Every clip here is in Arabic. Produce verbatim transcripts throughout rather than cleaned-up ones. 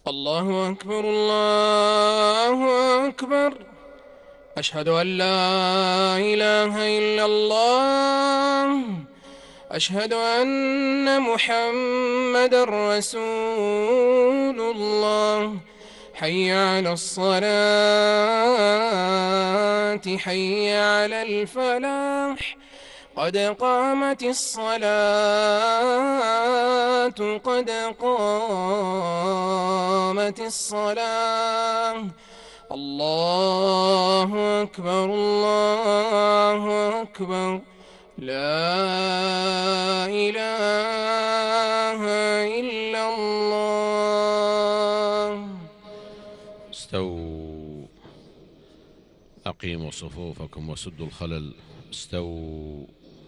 الله أكبر الله أكبر. أشهد أن لا إله إلا الله. أشهد أن محمدًا رسول الله. حي على الصلاة حي على الفلاح. قد قامت الصلاة قد قامت الصلاة. الله أكبر الله أكبر. لا إله إلا الله. استووا، أقيموا صفوفكم وسدوا الخلل. استووا.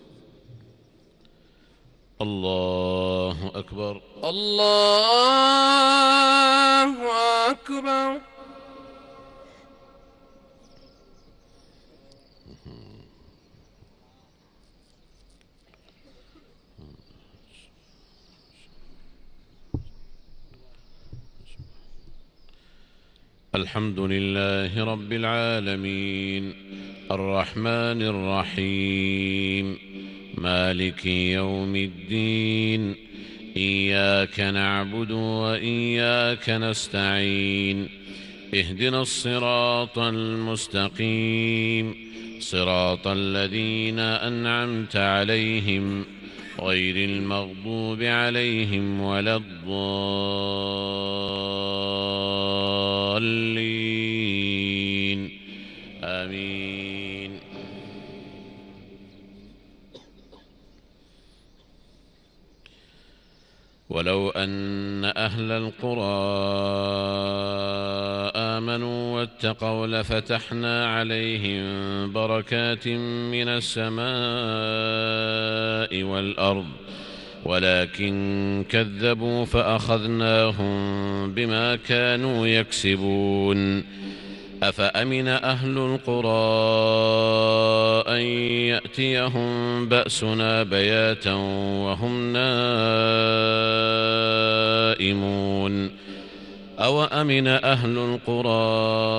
الله أكبر الله أكبر. الحمد لله رب العالمين، الرحمن الرحيم، مالك يوم الدين. إياك نعبد وإياك نستعين. اهدنا الصراط المستقيم، صراط الذين أنعمت عليهم غير المغضوب عليهم ولا الضالين. آمين. ولو أن أهل القرى آمنوا واتقوا لفتحنا عليهم بركات من السماء والأرض، ولكن كذبوا فأخذناهم بما كانوا يكسبون. أفأمن أهل القرى أن يأتيهم بأسنا بياتا وهم نائمون؟ أوأمن أهل القرى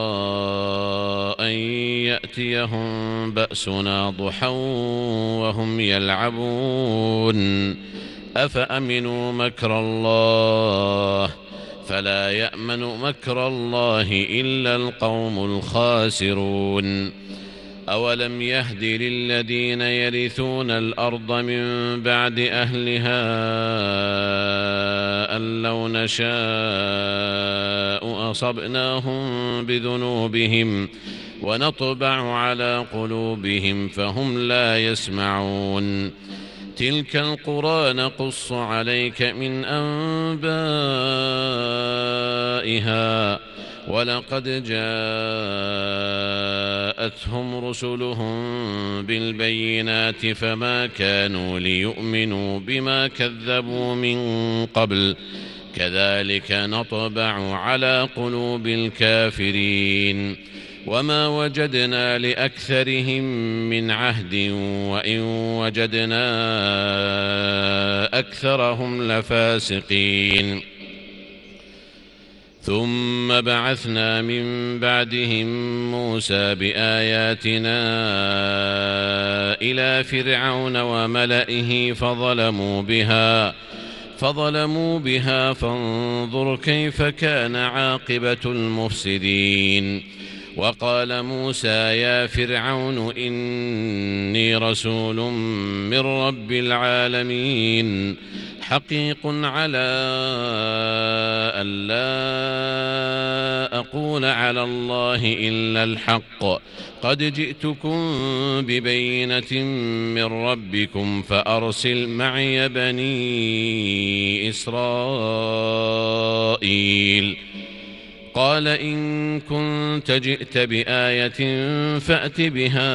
أن يأتيهم بأسنا ضحى وهم يلعبون؟ أفأمنوا مكر الله فلا يأمن مكر الله إلا القوم الخاسرون. أولم يهد للذين يرثون الأرض من بعد أهلها أن لو نشاء أصبناهم بذنوبهم ونطبع على قلوبهم فهم لا يسمعون. تلك القرى نقص عليك من أنبائها، ولقد جاءتهم رسلهم بالبينات فما كانوا ليؤمنوا بما كذبوا من قبل، كذلك نطبع على قلوب الكافرين. وما وجدنا لأكثرهم من عهد وإن وجدنا أكثرهم لفاسقين. ثم بعثنا من بعدهم موسى بآياتنا إلى فرعون وملئه فظلموا بها فظلموا بها فانظر كيف كان عاقبة المفسدين. وقال موسى يا فرعون إني رسول من رب العالمين، حقيق على ألا أقول على الله إلا الحق، قد جئتكم ببينة من ربكم فأرسل معي بني إسرائيل. قال إن كنت جئت بآية فأت بها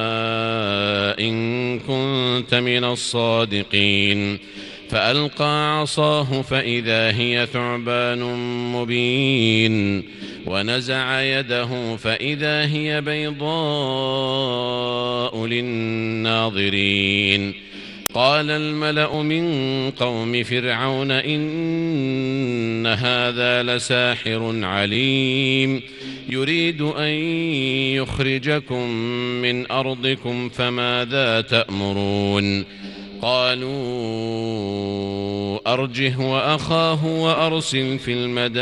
إن كنت من الصادقين. فألقى عصاه فإذا هي ثعبان مبين، ونزع يده فإذا هي بيضاء للناظرين. قال الملأ من قوم فرعون إن هذا لساحر عليم يريد أن يخرجكم من أرضكم فماذا تأمرون قالوا أرجه وأخاه وأرسل في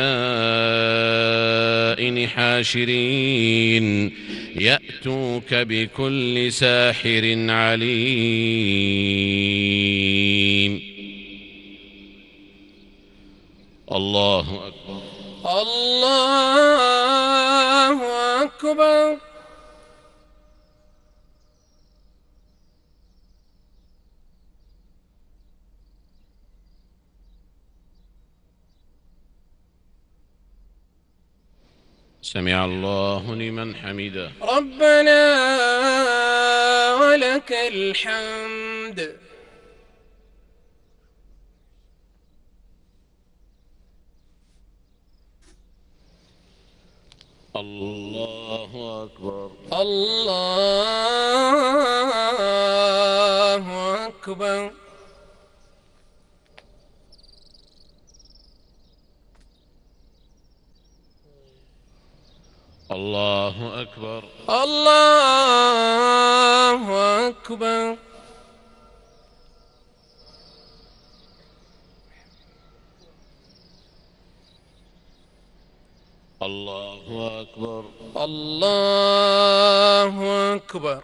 المدائن حاشرين يأتوك بكل ساحر عليم. الله أكبر. الله أكبر. سمع الله لمن حمده. ربنا ولك الحمد. الله أكبر. الله أكبر. الله أكبر. الله أكبر. الله أكبر. الله أكبر.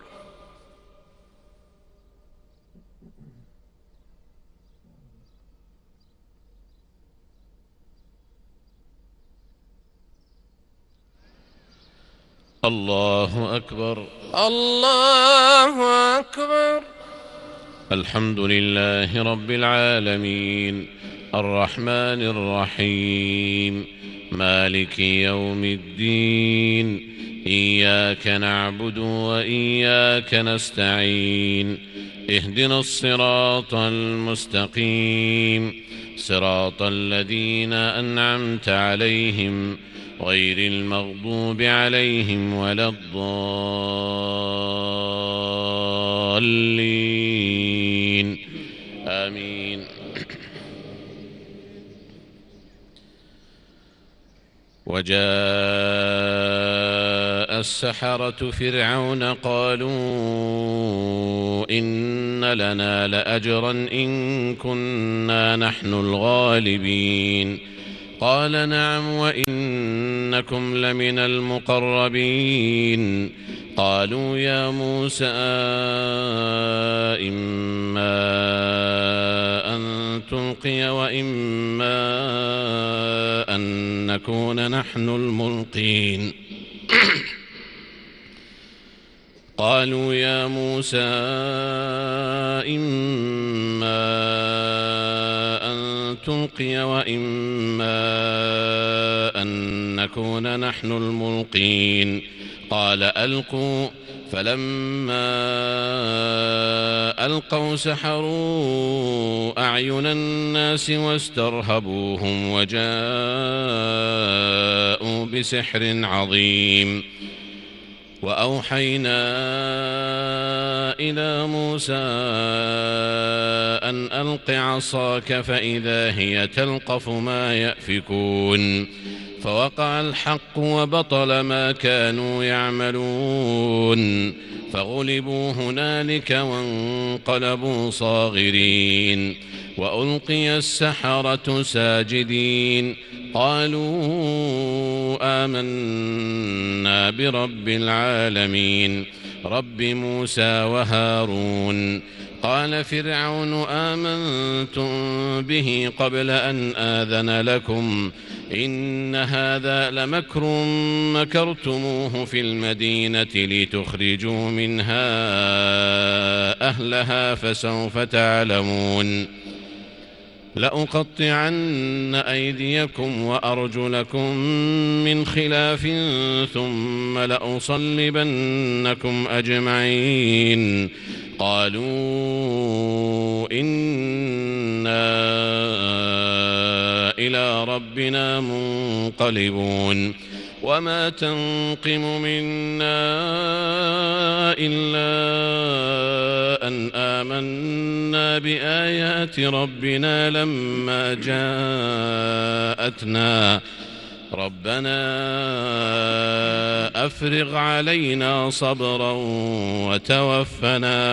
الله أكبر. الله أكبر. الحمد لله رب العالمين الرحمن الرحيم مالك يوم الدين إياك نعبد وإياك نستعين اهدنا الصراط المستقيم صراط الذين أنعمت عليهم غير المغضوب عليهم ولا الضالين آمين. وجاء السحرة فرعون قالوا إن لنا لأجرا إن كنا نحن الغالبين قال نعم وإنكم لمن المقربين قالوا يا موسى إما أن تلقي وإما أن نكون نحن الملقين قالوا يا موسى إما أن تلقي وإما أن نكون نحن الملقين قال ألقوا فلما ألقوا سحروا أعين الناس واسترهبوهم وجاءوا بسحر عظيم وأوحينا إلى موسى أن ألق عصاك فإذا هي تلقف ما يأفكون فوقع الحق وبطل ما كانوا يعملون فغلبوا هنالك وانقلبوا صاغرين وألقي السحرة ساجدين قالوا آمنا برب العالمين رب موسى وهارون قال فرعون آمنتم به قبل أن آذن لكم إن هذا لمكر مكرتموه في المدينة لتخرجوا منها أهلها فسوف تعلمون لأقطعن أيديكم وأرجلكم من خلاف ثم لأصلبنكم أجمعين قالوا إنا إلى ربنا منقلبون وما تنقم منا إلا أن آمنا بآيات ربنا لما جاءتنا ربنا أفرغ علينا صبرا وتوفنا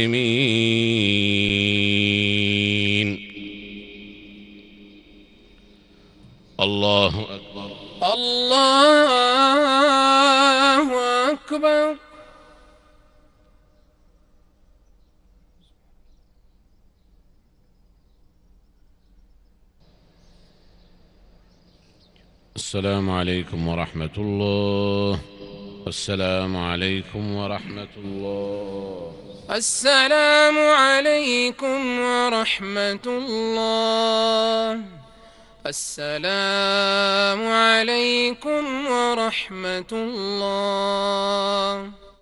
مسلمين. الله أكبر. الله أكبر. السلام عليكم ورحمة الله. السلام عليكم ورحمة الله. السلام عليكم ورحمة الله. السلام عليكم ورحمة الله.